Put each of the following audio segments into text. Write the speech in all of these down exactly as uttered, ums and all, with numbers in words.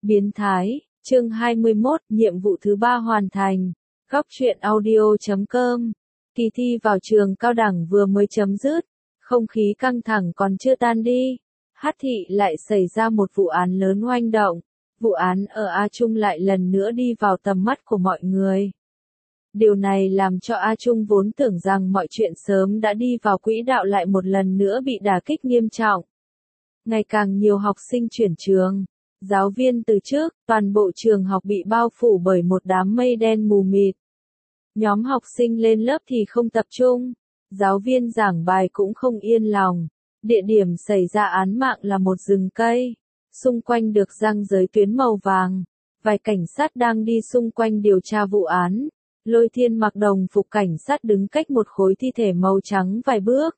Biến thái, chương hai mươi mốt, nhiệm vụ thứ ba hoàn thành. Góc truyện audio chấm com. Kỳ thi vào trường cao đẳng vừa mới chấm dứt, không khí căng thẳng còn chưa tan đi. Hát thị lại xảy ra một vụ án lớn oanh động. Vụ án ở A Trung lại lần nữa đi vào tầm mắt của mọi người. Điều này làm cho A Trung vốn tưởng rằng mọi chuyện sớm đã đi vào quỹ đạo lại một lần nữa bị đả kích nghiêm trọng. Ngày càng nhiều học sinh chuyển trường. Giáo viên từ trước, toàn bộ trường học bị bao phủ bởi một đám mây đen mù mịt. Nhóm học sinh lên lớp thì không tập trung, giáo viên giảng bài cũng không yên lòng. Địa điểm xảy ra án mạng là một rừng cây, xung quanh được răng giới tuyến màu vàng. Vài cảnh sát đang đi xung quanh điều tra vụ án. Lôi Thiên mặc đồng phục cảnh sát đứng cách một khối thi thể màu trắng vài bước.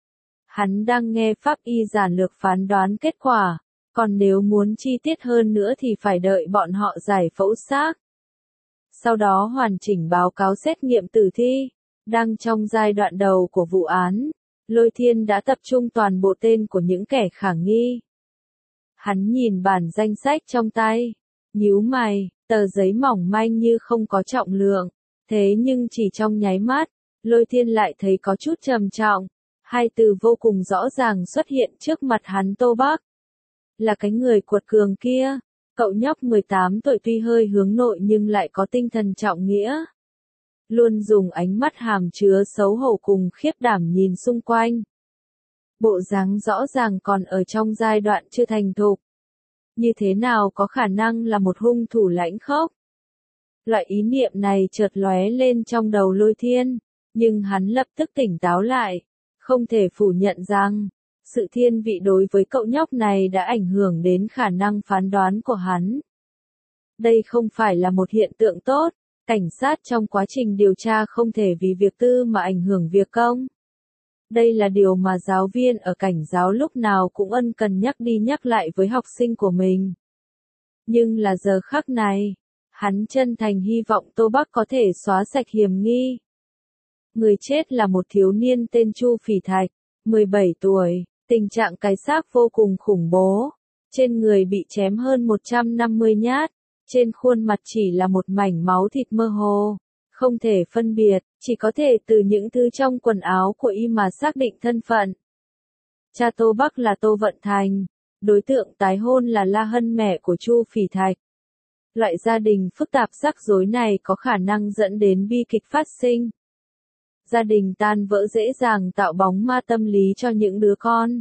Hắn đang nghe pháp y giản lược phán đoán kết quả. Còn nếu muốn chi tiết hơn nữa thì phải đợi bọn họ giải phẫu xác. Sau đó hoàn chỉnh báo cáo xét nghiệm tử thi. Đang trong giai đoạn đầu của vụ án, Lôi Thiên đã tập trung toàn bộ tên của những kẻ khả nghi. Hắn nhìn bản danh sách trong tay, nhíu mày, tờ giấy mỏng manh như không có trọng lượng. Thế nhưng chỉ trong nháy mắt, Lôi Thiên lại thấy có chút trầm trọng. Hai từ vô cùng rõ ràng xuất hiện trước mặt hắn: Tô Bắc. Là cái người cuột cường kia. Cậu nhóc mười tám tuổi tuy hơi hướng nội nhưng lại có tinh thần trọng nghĩa. Luôn dùng ánh mắt hàm chứa xấu hổ cùng khiếp đảm nhìn xung quanh. Bộ dáng rõ ràng còn ở trong giai đoạn chưa thành thục. Như thế nào có khả năng là một hung thủ lãnh khốc? Loại ý niệm này chợt lóe lên trong đầu Lôi Thiên, nhưng hắn lập tức tỉnh táo lại. Không thể phủ nhận rằng, sự thiên vị đối với cậu nhóc này đã ảnh hưởng đến khả năng phán đoán của hắn. Đây không phải là một hiện tượng tốt, cảnh sát trong quá trình điều tra không thể vì việc tư mà ảnh hưởng việc công. Đây là điều mà giáo viên ở cảnh giáo lúc nào cũng ân cần nhắc đi nhắc lại với học sinh của mình. Nhưng là giờ khắc này, hắn chân thành hy vọng Tô Bắc có thể xóa sạch hiểm nghi. Người chết là một thiếu niên tên Chu Phỉ Thạch, mười bảy tuổi. Tình trạng cái xác vô cùng khủng bố. Trên người bị chém hơn một trăm năm mươi nhát. Trên khuôn mặt chỉ là một mảnh máu thịt mơ hồ. Không thể phân biệt, chỉ có thể từ những thứ trong quần áo của y mà xác định thân phận. Cha Tô Bắc là Tô Vận Thành. Đối tượng tái hôn là La Hân, mẹ của Chu Phỉ Thạch. Loại gia đình phức tạp rắc rối này có khả năng dẫn đến bi kịch phát sinh. Gia đình tan vỡ dễ dàng tạo bóng ma tâm lý cho những đứa con.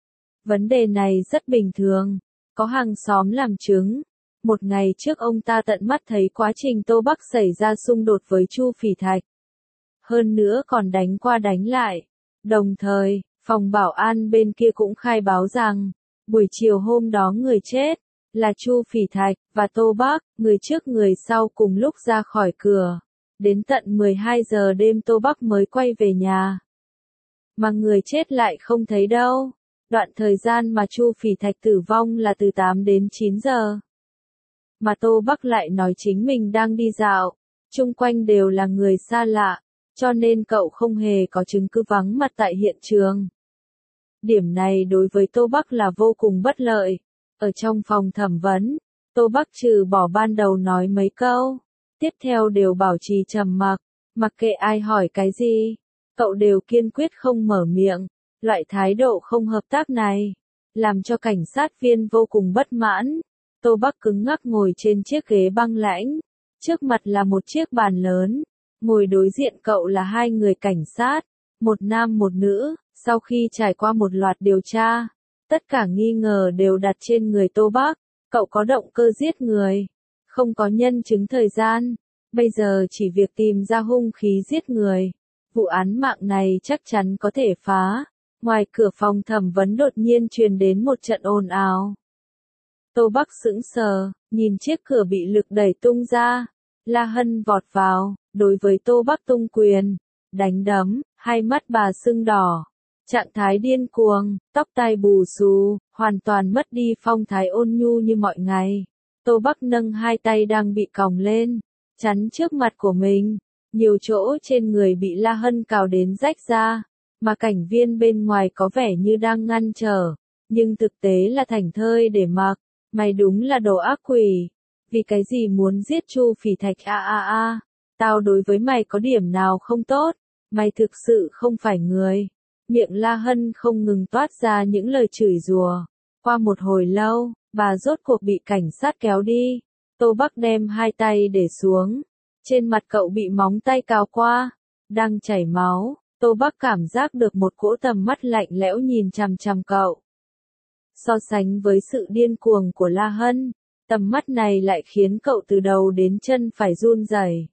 Vấn đề này rất bình thường, có hàng xóm làm chứng. Một ngày trước ông ta tận mắt thấy quá trình Tô Bắc xảy ra xung đột với Chu Phỉ Thạch. Hơn nữa còn đánh qua đánh lại. Đồng thời, phòng bảo an bên kia cũng khai báo rằng, buổi chiều hôm đó người chết là Chu Phỉ Thạch và Tô Bắc, người trước người sau cùng lúc ra khỏi cửa. Đến tận mười hai giờ đêm Tô Bắc mới quay về nhà. Mà người chết lại không thấy đâu. Đoạn thời gian mà Chu Phỉ Thạch tử vong là từ tám đến chín giờ. Mà Tô Bắc lại nói chính mình đang đi dạo. Chung quanh đều là người xa lạ, cho nên cậu không hề có chứng cứ vắng mặt tại hiện trường. Điểm này đối với Tô Bắc là vô cùng bất lợi. Ở trong phòng thẩm vấn, Tô Bắc trừ bỏ ban đầu nói mấy câu, tiếp theo đều bảo trì trầm mặc, mặc kệ ai hỏi cái gì, cậu đều kiên quyết không mở miệng. Loại thái độ không hợp tác này, làm cho cảnh sát viên vô cùng bất mãn. Tô Bắc cứng ngắc ngồi trên chiếc ghế băng lãnh, trước mặt là một chiếc bàn lớn, ngồi đối diện cậu là hai người cảnh sát, một nam một nữ. Sau khi trải qua một loạt điều tra, tất cả nghi ngờ đều đặt trên người Tô Bắc. Cậu có động cơ giết người, không có nhân chứng thời gian, bây giờ chỉ việc tìm ra hung khí giết người. Vụ án mạng này chắc chắn có thể phá. Ngoài cửa phòng thẩm vấn đột nhiên truyền đến một trận ồn ào. Tô Bắc sững sờ, nhìn chiếc cửa bị lực đẩy tung ra. La Hân vọt vào, đối với Tô Bắc tung quyền, đánh đấm, hai mắt bà sưng đỏ. Trạng thái điên cuồng, tóc tai bù xù, hoàn toàn mất đi phong thái ôn nhu như mọi ngày. Tô Bắc nâng hai tay đang bị còng lên, chắn trước mặt của mình. Nhiều chỗ trên người bị La Hân cào đến rách ra, mà cảnh viên bên ngoài có vẻ như đang ngăn trở, nhưng thực tế là thảnh thơi để mặc. Mày đúng là đồ ác quỷ. Vì cái gì muốn giết Chu Phỉ Thạch a a a? Tao đối với mày có điểm nào không tốt? Mày thực sự không phải người. Miệng La Hân không ngừng toát ra những lời chửi rủa. Qua một hồi lâu, bà rốt cuộc bị cảnh sát kéo đi. Tô Bắc đem hai tay để xuống. Trên mặt cậu bị móng tay cào qua, đang chảy máu. Tô Bắc cảm giác được một cỗ tầm mắt lạnh lẽo nhìn chằm chằm cậu. So sánh với sự điên cuồng của La Hân, tầm mắt này lại khiến cậu từ đầu đến chân phải run rẩy.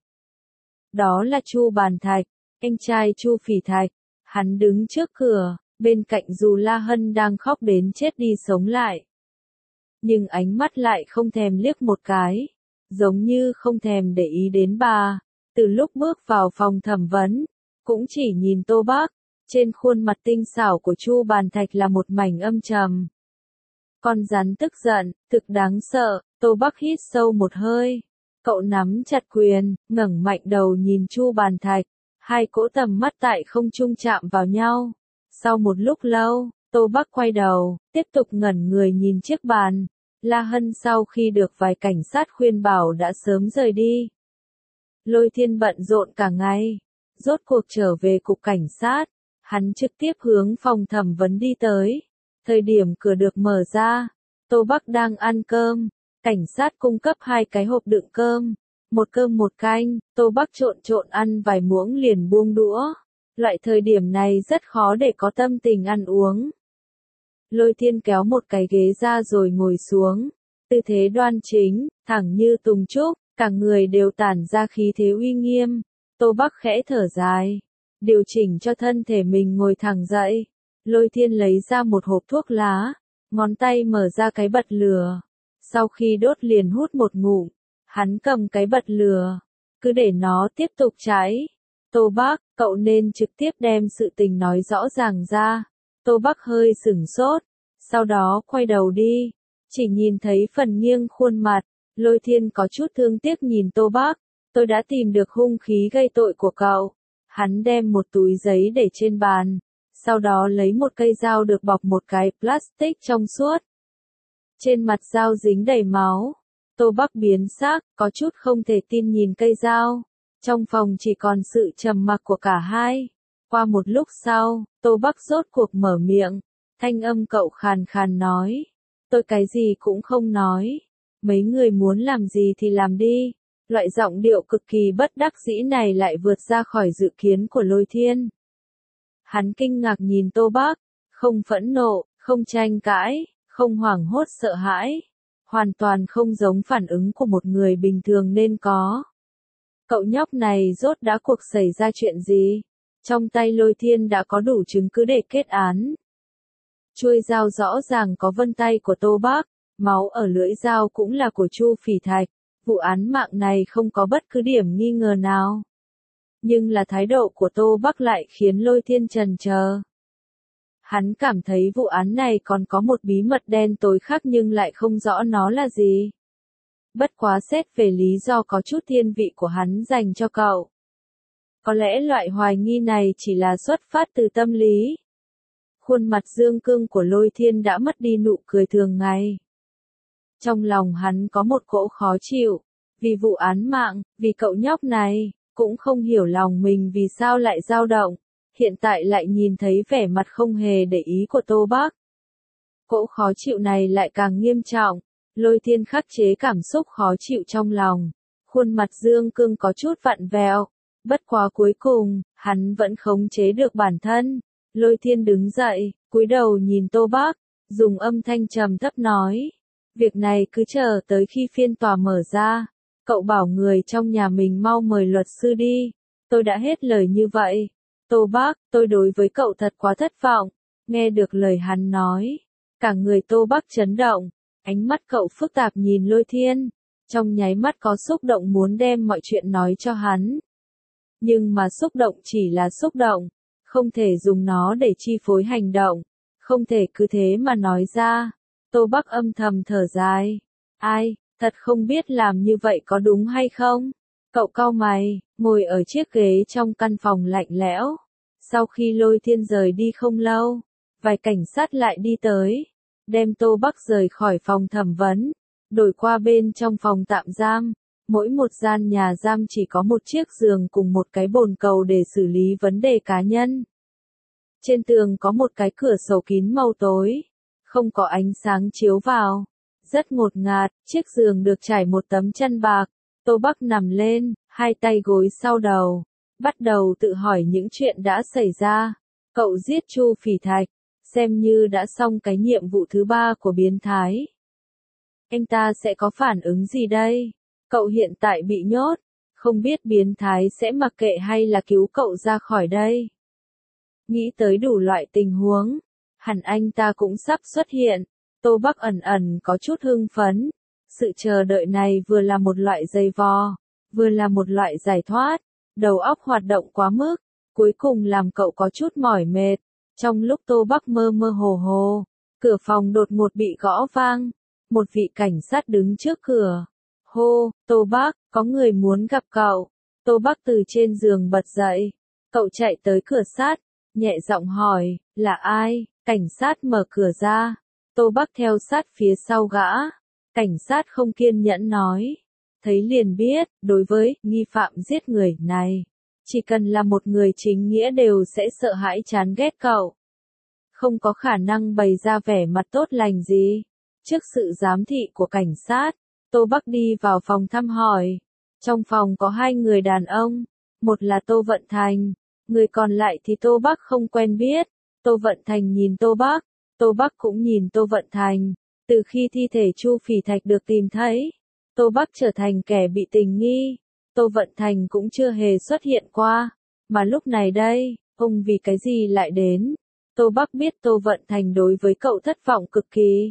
Đó là Chu Bàn Thạch, anh trai Chu Phỉ Thạch. Hắn đứng trước cửa, bên cạnh dù La Hân đang khóc đến chết đi sống lại. Nhưng ánh mắt lại không thèm liếc một cái, giống như không thèm để ý đến bà. Từ lúc bước vào phòng thẩm vấn, cũng chỉ nhìn Tô Bắc, trên khuôn mặt tinh xảo của Chu Bàn Thạch là một mảnh âm trầm. Con rắn tức giận, thực đáng sợ. Tô Bắc hít sâu một hơi. Cậu nắm chặt quyền, ngẩng mạnh đầu nhìn Chu Bàn Thạch. Hai cỗ tầm mắt tại không trung chạm vào nhau. Sau một lúc lâu, Tô Bắc quay đầu, tiếp tục ngẩn người nhìn chiếc bàn. La Hân sau khi được vài cảnh sát khuyên bảo đã sớm rời đi. Lôi Thiên bận rộn cả ngày. Rốt cuộc trở về cục cảnh sát. Hắn trực tiếp hướng phòng thẩm vấn đi tới. Thời điểm cửa được mở ra, Tô Bắc đang ăn cơm. Cảnh sát cung cấp hai cái hộp đựng cơm. Một cơm một canh, Tô Bắc trộn trộn ăn vài muỗng liền buông đũa. Loại thời điểm này rất khó để có tâm tình ăn uống. Lôi Thiên kéo một cái ghế ra rồi ngồi xuống. Tư thế đoan chính, thẳng như tùng trúc, cả người đều tản ra khí thế uy nghiêm. Tô Bắc khẽ thở dài, điều chỉnh cho thân thể mình ngồi thẳng dậy. Lôi Thiên lấy ra một hộp thuốc lá, ngón tay mở ra cái bật lửa. Sau khi đốt liền hút một ngụm, hắn cầm cái bật lửa, cứ để nó tiếp tục cháy. Tô Bắc, cậu nên trực tiếp đem sự tình nói rõ ràng ra. Tô Bắc hơi sửng sốt, sau đó quay đầu đi, chỉ nhìn thấy phần nghiêng khuôn mặt. Lôi Thiên có chút thương tiếc nhìn Tô Bắc, tôi đã tìm được hung khí gây tội của cậu. Hắn đem một túi giấy để trên bàn, sau đó lấy một cây dao được bọc một cái plastic trong suốt. Trên mặt dao dính đầy máu. Tô Bắc biến sắc, có chút không thể tin nhìn cây dao. Trong phòng chỉ còn sự trầm mặc của cả hai. Qua một lúc sau, Tô Bắc rốt cuộc mở miệng. Thanh âm cậu khàn khàn nói. Tôi cái gì cũng không nói. Mấy người muốn làm gì thì làm đi. Loại giọng điệu cực kỳ bất đắc dĩ này lại vượt ra khỏi dự kiến của Lôi Thiên. Hắn kinh ngạc nhìn Tô Bắc, không phẫn nộ, không tranh cãi, không hoảng hốt sợ hãi. Hoàn toàn không giống phản ứng của một người bình thường nên có. Cậu nhóc này rốt đã cuộc xảy ra chuyện gì? Trong tay Lôi Thiên đã có đủ chứng cứ để kết án. Chuôi dao rõ ràng có vân tay của Tô Bắc, máu ở lưỡi dao cũng là của Chu Phỉ Thạch. Vụ án mạng này không có bất cứ điểm nghi ngờ nào. Nhưng là thái độ của Tô Bắc lại khiến Lôi Thiên chần chờ. Hắn cảm thấy vụ án này còn có một bí mật đen tối khác nhưng lại không rõ nó là gì. Bất quá xét về lý do có chút thiên vị của hắn dành cho cậu. Có lẽ loại hoài nghi này chỉ là xuất phát từ tâm lý. Khuôn mặt dương cương của Lôi Thiên đã mất đi nụ cười thường ngày. Trong lòng hắn có một cỗ khó chịu, vì vụ án mạng, vì cậu nhóc này, cũng không hiểu lòng mình vì sao lại dao động, hiện tại lại nhìn thấy vẻ mặt không hề để ý của Tô Bắc. Cỗ khó chịu này lại càng nghiêm trọng, Lôi Thiên khắc chế cảm xúc khó chịu trong lòng, khuôn mặt dương cương có chút vặn vẹo, bất quá cuối cùng, hắn vẫn khống chế được bản thân. Lôi Thiên đứng dậy, cúi đầu nhìn Tô Bắc, dùng âm thanh trầm thấp nói. Việc này cứ chờ tới khi phiên tòa mở ra. Cậu bảo người trong nhà mình mau mời luật sư đi. Tôi đã hết lời như vậy. Tô Bắc, tôi đối với cậu thật quá thất vọng. Nghe được lời hắn nói, cả người Tô Bắc chấn động. Ánh mắt cậu phức tạp nhìn Lôi Thiên. Trong nháy mắt có xúc động muốn đem mọi chuyện nói cho hắn. Nhưng mà xúc động chỉ là xúc động. Không thể dùng nó để chi phối hành động. Không thể cứ thế mà nói ra. Tô Bắc âm thầm thở dài. Ai, thật không biết làm như vậy có đúng hay không? Cậu cau mày, ngồi ở chiếc ghế trong căn phòng lạnh lẽo. Sau khi Lôi Thiên rời đi không lâu, vài cảnh sát lại đi tới. đem Tô Bắc rời khỏi phòng thẩm vấn, đổi qua bên trong phòng tạm giam. Mỗi một gian nhà giam chỉ có một chiếc giường cùng một cái bồn cầu để xử lý vấn đề cá nhân. Trên tường có một cái cửa sổ kín màu tối, không có ánh sáng chiếu vào. Rất ngột ngạt, chiếc giường được trải một tấm chăn bạc. Tô Bắc nằm lên, hai tay gối sau đầu, bắt đầu tự hỏi những chuyện đã xảy ra. Cậu giết Chu Phỉ Thạch, xem như đã xong cái nhiệm vụ thứ ba của biến thái. Anh ta sẽ có phản ứng gì đây? Cậu hiện tại bị nhốt, không biết biến thái sẽ mặc kệ hay là cứu cậu ra khỏi đây. Nghĩ tới đủ loại tình huống, hẳn anh ta cũng sắp xuất hiện. Tô Bắc ẩn ẩn có chút hưng phấn. Sự chờ đợi này vừa là một loại dày vò, vừa là một loại giải thoát. Đầu óc hoạt động quá mức, cuối cùng làm cậu có chút mỏi mệt. Trong lúc Tô Bắc mơ mơ hồ hồ, cửa phòng đột ngột bị gõ vang. Một vị cảnh sát đứng trước cửa. Hô, Tô Bắc, có người muốn gặp cậu. Tô Bắc từ trên giường bật dậy. Cậu chạy tới cửa sát, nhẹ giọng hỏi, là ai? Cảnh sát mở cửa ra. Tô Bắc theo sát phía sau gã. Cảnh sát không kiên nhẫn nói. Thấy liền biết, đối với nghi phạm giết người này, chỉ cần là một người chính nghĩa đều sẽ sợ hãi chán ghét cậu. Không có khả năng bày ra vẻ mặt tốt lành gì. Trước sự giám thị của cảnh sát, Tô Bắc đi vào phòng thăm hỏi. Trong phòng có hai người đàn ông, một là Tô Vận Thành, người còn lại thì Tô Bắc không quen biết. Tô Vận Thành nhìn Tô Bắc, Tô Bắc cũng nhìn Tô Vận Thành. Từ khi thi thể Chu Phỉ Thạch được tìm thấy, Tô Bắc trở thành kẻ bị tình nghi. Tô Vận Thành cũng chưa hề xuất hiện qua, mà lúc này đây, ông vì cái gì lại đến? Tô Bắc biết Tô Vận Thành đối với cậu thất vọng cực kỳ.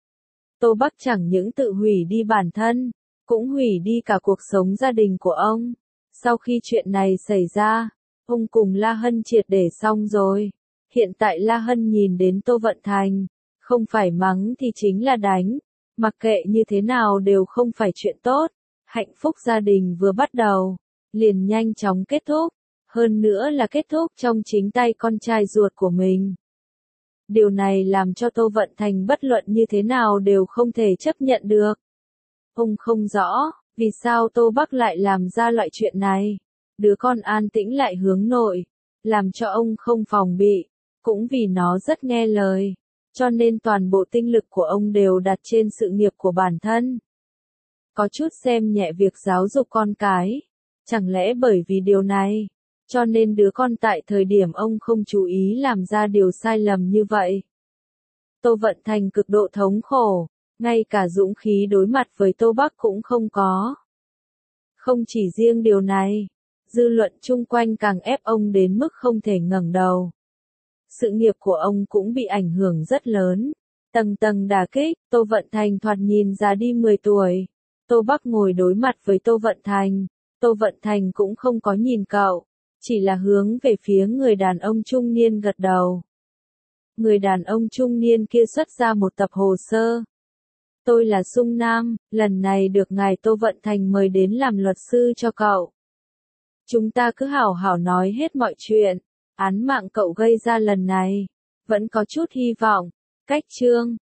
Tô Bắc chẳng những tự hủy đi bản thân, cũng hủy đi cả cuộc sống gia đình của ông. Sau khi chuyện này xảy ra, ông cùng La Hân triệt để xong rồi. Hiện tại La Hân nhìn đến Tô Vận Thành, không phải mắng thì chính là đánh. Mặc kệ như thế nào đều không phải chuyện tốt. Hạnh phúc gia đình vừa bắt đầu, liền nhanh chóng kết thúc. Hơn nữa là kết thúc trong chính tay con trai ruột của mình. Điều này làm cho Tô Vận Thành bất luận như thế nào đều không thể chấp nhận được. Ông không rõ, vì sao Tô Bắc lại làm ra loại chuyện này. Đứa con an tĩnh lại hướng nội, làm cho ông không phòng bị, cũng vì nó rất nghe lời. Cho nên toàn bộ tinh lực của ông đều đặt trên sự nghiệp của bản thân. Có chút xem nhẹ việc giáo dục con cái. Chẳng lẽ bởi vì điều này, cho nên đứa con tại thời điểm ông không chú ý làm ra điều sai lầm như vậy. Tô Vận Thành cực độ thống khổ, ngay cả dũng khí đối mặt với Tô Bắc cũng không có. Không chỉ riêng điều này, dư luận chung quanh càng ép ông đến mức không thể ngẩng đầu. Sự nghiệp của ông cũng bị ảnh hưởng rất lớn. Tầng tầng đả kích, Tô Vận Thành thoạt nhìn già đi mười tuổi. Tô Bắc ngồi đối mặt với Tô Vận Thành. Tô Vận Thành cũng không có nhìn cậu, chỉ là hướng về phía người đàn ông trung niên gật đầu. Người đàn ông trung niên kia xuất ra một tập hồ sơ. Tôi là Sung Nam, lần này được ngài Tô Vận Thành mời đến làm luật sư cho cậu. Chúng ta cứ hảo hảo nói hết mọi chuyện. Án mạng cậu gây ra lần này, vẫn có chút hy vọng. Cách chương